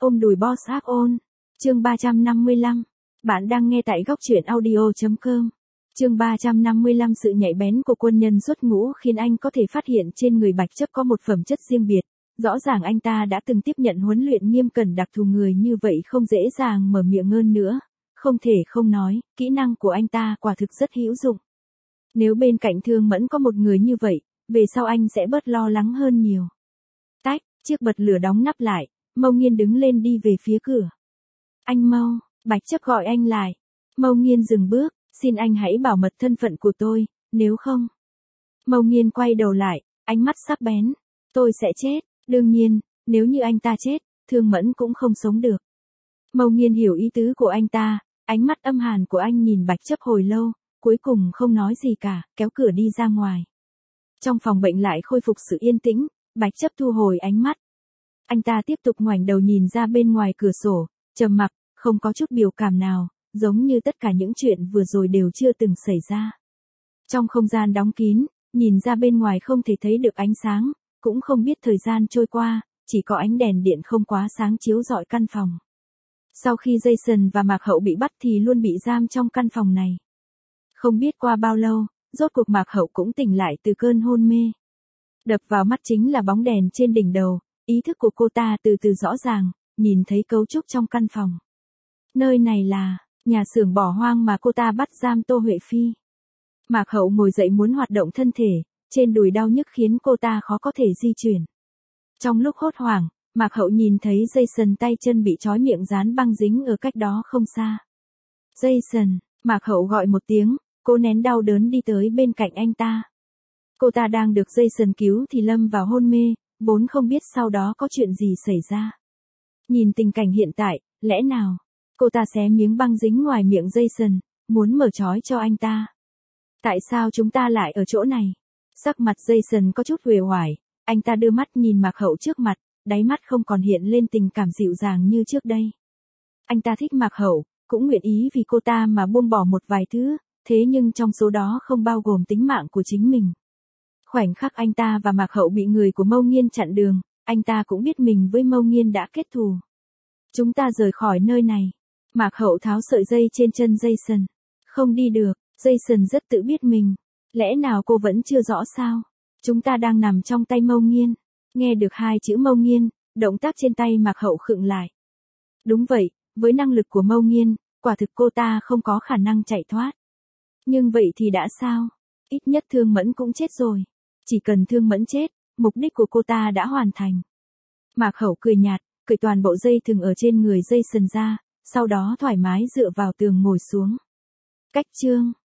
Ôm đùi boss áp ôn. Chương 355. Bạn đang nghe tại góc truyện audio.com. Chương 355. Sự nhạy bén của quân nhân xuất ngũ khiến anh có thể phát hiện trên người Bạch Chấp có một phẩm chất riêng biệt. Rõ ràng anh ta đã từng tiếp nhận huấn luyện nghiêm cẩn đặc thù, người như vậy không dễ dàng mở miệng hơn nữa. Không thể không nói, kỹ năng của anh ta quả thực rất hữu dụng. Nếu bên cạnh Thương Mẫn có một người như vậy, về sau anh sẽ bớt lo lắng hơn nhiều. Tách, chiếc bật lửa đóng nắp lại, Mâu Nghiên đứng lên đi về phía cửa. Anh Mâu, Bạch Chấp gọi anh lại. Mâu Nghiên dừng bước, xin anh hãy bảo mật thân phận của tôi, nếu không. Mâu Nghiên quay đầu lại, ánh mắt sắc bén. Tôi sẽ chết, đương nhiên, nếu như anh ta chết, Thương Mẫn cũng không sống được. Mâu Nghiên hiểu ý tứ của anh ta, ánh mắt âm hàn của anh nhìn Bạch Chấp hồi lâu, cuối cùng không nói gì cả, kéo cửa đi ra ngoài. Trong phòng bệnh lại khôi phục sự yên tĩnh, Bạch Chấp thu hồi ánh mắt. Anh ta tiếp tục ngoảnh đầu nhìn ra bên ngoài cửa sổ, trầm mặc, không có chút biểu cảm nào, giống như tất cả những chuyện vừa rồi đều chưa từng xảy ra. Trong không gian đóng kín, nhìn ra bên ngoài không thể thấy được ánh sáng, cũng không biết thời gian trôi qua, chỉ có ánh đèn điện không quá sáng chiếu rọi căn phòng. Sau khi Jason và Mạc Hậu bị bắt thì luôn bị giam trong căn phòng này. Không biết qua bao lâu, rốt cuộc Mạc Hậu cũng tỉnh lại từ cơn hôn mê. Đập vào mắt chính là bóng đèn trên đỉnh đầu, ý thức của cô ta từ từ rõ ràng, nhìn thấy cấu trúc trong căn phòng. Nơi này là nhà xưởng bỏ hoang mà cô ta bắt giam Tô Huệ Phi. Mạc Hậu ngồi dậy muốn hoạt động thân thể, trên đùi đau nhức khiến cô ta khó có thể di chuyển. Trong lúc hốt hoảng, Mạc Hậu nhìn thấy Jason tay chân bị trói miệng dán băng dính ở cách đó không xa. Jason, Mạc Hậu gọi một tiếng, cô nén đau đớn đi tới bên cạnh anh ta. Cô ta đang được Jason cứu thì lâm vào hôn mê, vốn không biết sau đó có chuyện gì xảy ra. Nhìn tình cảnh hiện tại, lẽ nào cô ta xé miếng băng dính ngoài miệng Jason, muốn mở trói cho anh ta. Tại sao chúng ta lại ở chỗ này? Sắc mặt Jason có chút uể oải, anh ta đưa mắt nhìn Mạc Hậu trước mặt, đáy mắt không còn hiện lên tình cảm dịu dàng như trước đây. Anh ta thích Mạc Hậu, cũng nguyện ý vì cô ta mà buông bỏ một vài thứ, thế nhưng trong số đó không bao gồm tính mạng của chính mình. Khoảnh khắc anh ta và Mạc Hậu bị người của Mâu Nghiên chặn đường, anh ta cũng biết mình với Mâu Nghiên đã kết thù. Chúng ta rời khỏi nơi này. Mạc Hậu tháo sợi dây trên chân Jason. Không đi được, Jason rất tự biết mình. Lẽ nào cô vẫn chưa rõ sao? Chúng ta đang nằm trong tay Mâu Nghiên. Nghe được hai chữ Mâu Nghiên, động tác trên tay Mạc Hậu khựng lại. Đúng vậy, với năng lực của Mâu Nghiên, quả thực cô ta không có khả năng chạy thoát. Nhưng vậy thì đã sao? Ít nhất Thương Mẫn cũng chết rồi. Chỉ cần Thương Mẫn chết, mục đích của cô ta đã hoàn thành. Mạc Hậu cười nhạt, cởi toàn bộ dây thừng ở trên người Jason ra, sau đó thoải mái dựa vào tường ngồi xuống. Cách chương